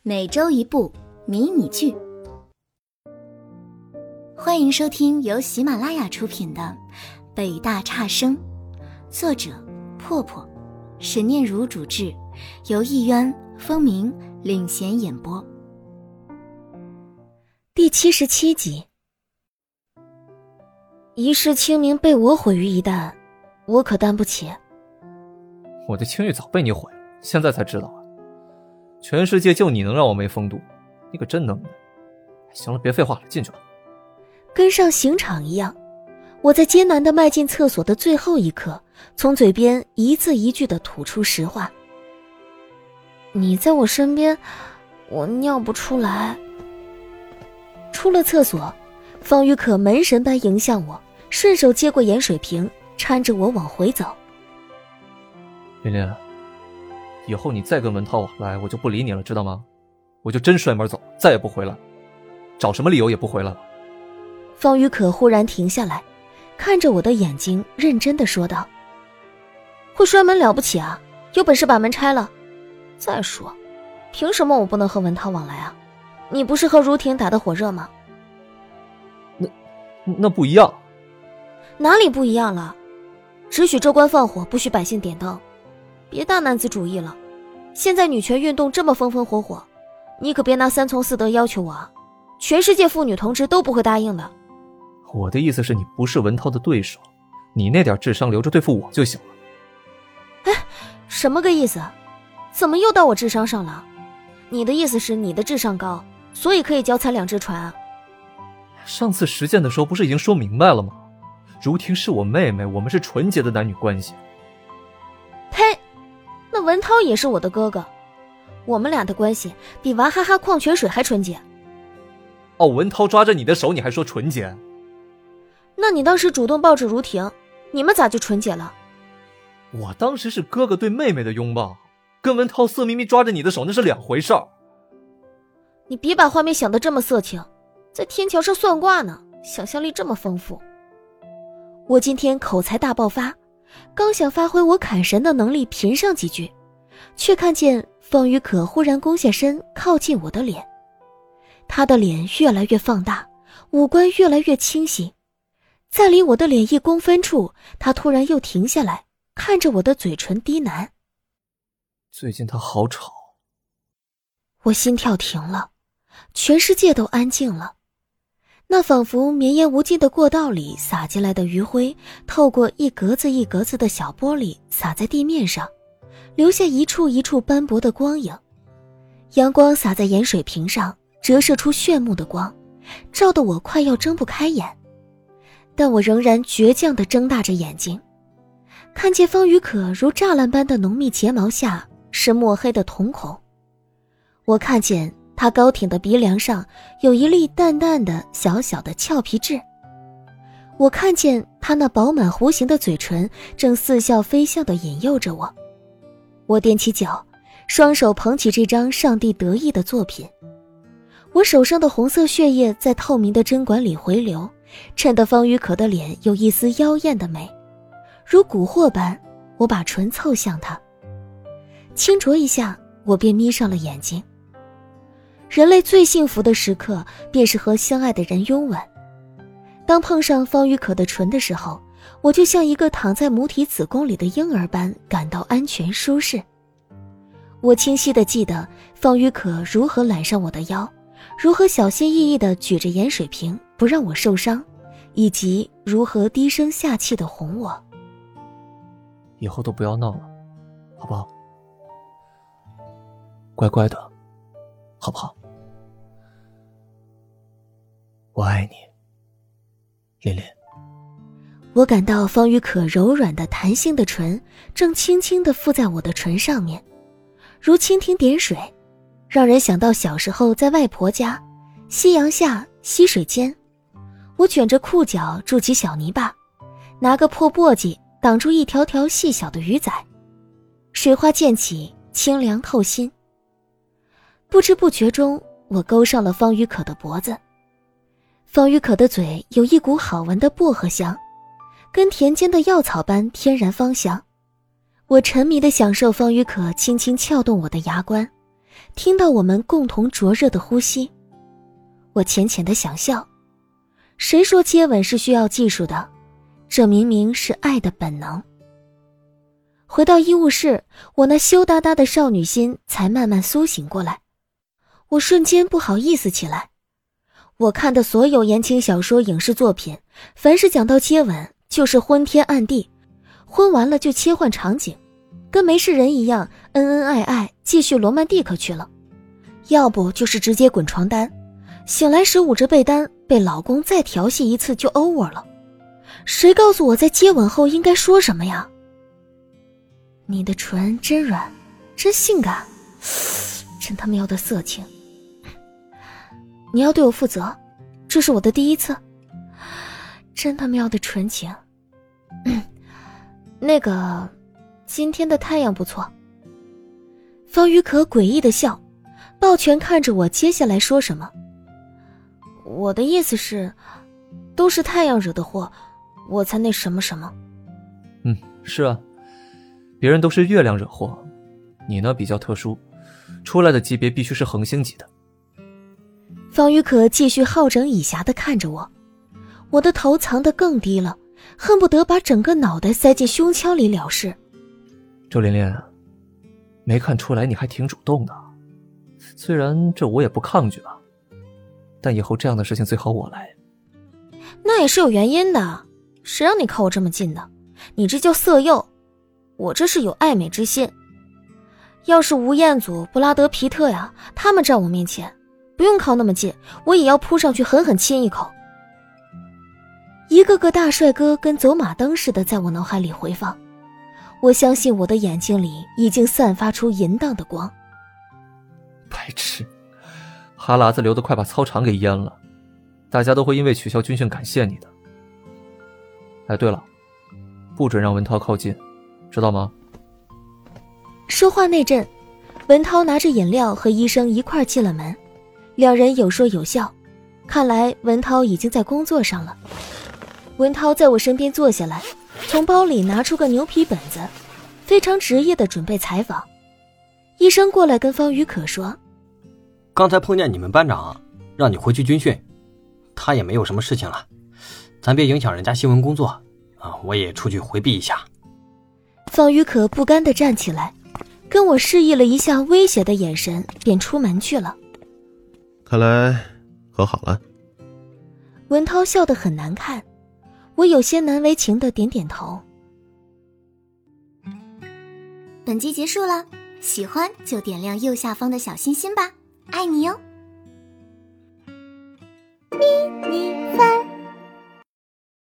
每周一部迷你剧。欢迎收听由喜马拉雅出品的《北大差生》，作者破破，沈念如主制，由艺渊、风鸣领衔演播。 第77集。一世清明被我毁于一旦，我可担不起。 我的清誉早被你毁了，现在才知道啊！全世界就你能让我没风度，你可真能耐。行了，别废话了，进去吧。 跟上刑场一样，我在艰难地迈进厕所的最后一刻，从嘴边一字一句地吐出实话。你在我身边，我尿不出来。出了厕所，方宇可门神般迎向我，顺手接过盐水瓶，搀着我往回走。 琳琳，以后你再跟文涛往来，我就不理你了，知道吗？我就真摔门走，再也不回来，找什么理由也不回来了。 方宇可忽然停下来，看着我的眼睛，认真地说道：会摔门了不起啊，有本事把门拆了。再说，凭什么我不能和文涛往来啊？你不是和如婷打得火热吗？ 那不一样。 哪里不一样了？只许州官放火，不许百姓点灯。别大男子主义了，现在女权运动这么风风火火，你可别拿三从四德要求我啊！全世界妇女同志都不会答应的。 我的意思是你不是文涛的对手，你那点智商留着对付我就行了。 哎，什么个意思？怎么又到我智商上了？你的意思是你的智商高，所以可以脚踩两只船啊？ 上次实践的时候不是已经说明白了吗？如婷是我妹妹，我们是纯洁的男女关系。 呸！那文涛也是我的哥哥，我们俩的关系比娃哈哈矿泉水还纯洁。 哦，文涛抓着你的手你还说纯洁？ 那你当时主动抱着如婷，你们咋就纯洁了？ 我当时是哥哥对妹妹的拥抱，跟文涛色眯眯抓着你的手那是两回事儿。 你别把画面想得这么色情，在天桥上算卦呢，想象力这么丰富。我今天口才大爆发，刚想发挥我砍神的能力评上几句，却看见方宇可忽然弓下身靠近我的脸。他的脸越来越放大，五官越来越清晰，在离我的脸1公分处，他突然又停下来，看着我的嘴唇低喃： 最近他好吵。 我心跳停了，全世界都安静了。那仿佛绵延无尽的过道里洒进来的余晖，透过一格子一格子的小玻璃洒在地面上，留下一处一处斑驳的光影。阳光洒在盐水瓶上，折射出炫目的光，照得我快要睁不开眼。但我仍然倔强地睁大着眼睛，看见方宇可如栅栏般的浓密睫毛下是墨黑的瞳孔。我看见他高挺的鼻梁上有一粒淡淡的小小的俏皮痣，我看见他那饱满弧形的嘴唇正似笑非笑地引诱着我。我踮起脚，双手捧起这张上帝得意的作品。我手上的红色血液在透明的针管里回流，衬得方宇可的脸有一丝妖艳的美。如蛊惑般，我把唇凑向他，轻啄一下，我便眯上了眼睛。人类最幸福的时刻，便是和相爱的人拥吻。当碰上方宇可的唇的时候，我就像一个躺在母体子宫里的婴儿般感到安全舒适。我清晰地记得方宇可如何揽上我的腰，如何小心翼翼地举着盐水瓶不让我受伤，以及如何低声下气地哄我。 以后都不要闹了，好不好？乖乖的，好不好？我爱你，琳琳。 我感到方宇可柔软的弹性的唇正轻轻地附在我的唇上面，如蜻蜓点水，让人想到小时候在外婆家，夕阳下溪水间，我卷着裤脚筑起小泥坝，拿个破簸箕挡住一条条细小的鱼仔，水花溅起，清凉透心。不知不觉中，我勾上了方宇可的脖子。方宇可的嘴有一股好闻的薄荷香，跟田间的药草般天然芳香。我沉迷地享受方宇可轻轻撬动我的牙关， 听到我们共同灼热的呼吸。我浅浅的想笑，谁说接吻是需要技术的？这明明是爱的本能。回到医务室，我那羞答答的少女心才慢慢苏醒过来。我瞬间不好意思起来。我看的所有言情小说、影视作品，凡是讲到接吻，就是昏天暗地，昏完了就切换场景，跟没事人一样，恩恩爱爱，继续罗曼蒂克去了。要不就是直接滚床单，醒来时捂着被单，被老公再调戏一次就 over 了。谁告诉我在接吻后应该说什么呀？你的唇真软，真性感，真他喵的色情。你要对我负责，这是我的第一次，真他喵的纯情。那个，今天的太阳不错。方于可诡异的笑，抱拳看着我接下来说什么。我的意思是，都是太阳惹的祸，我才那什么什么。 是啊，别人都是月亮惹祸，你呢比较特殊，出来的级别必须是恒星级的。 方于可继续好整以暇地看着我，我的头藏得更低了，恨不得把整个脑袋塞进胸腔里了事。 周琳琳，没看出来你还挺主动的，虽然这我也不抗拒吧，但以后这样的事情最好我来。 那也是有原因的，谁让你靠我这么近的？你这叫色诱，我这是有爱美之心。要是吴彦祖、布拉德皮特呀，他们站我面前，不用靠那么近，我也要扑上去狠狠亲一口。一个个大帅哥跟走马灯似的在我脑海里回放，我相信我的眼睛里已经散发出淫荡的光。 白痴，哈喇子流得快把操场给淹了，大家都会因为取消军训感谢你的。哎，对了，不准让文涛靠近，知道吗？ 说话那阵，文涛拿着饮料和医生一块进了门，两人有说有笑，看来文涛已经在工作上了。文涛在我身边坐下来，从包里拿出个牛皮本子，非常职业地准备采访。医生过来跟方于可说， 刚才碰见你们班长让你回去军训，他也没有什么事情了，咱别影响人家新闻工作啊，我也出去回避一下。 方于可不甘地站起来，跟我示意了一下威胁的眼神，便出门去了。 看来和好了。 文涛笑得很难看，我有些难为情地点点头。 本集结束了，喜欢就点亮右下方的小心心吧，爱你哟。迷你番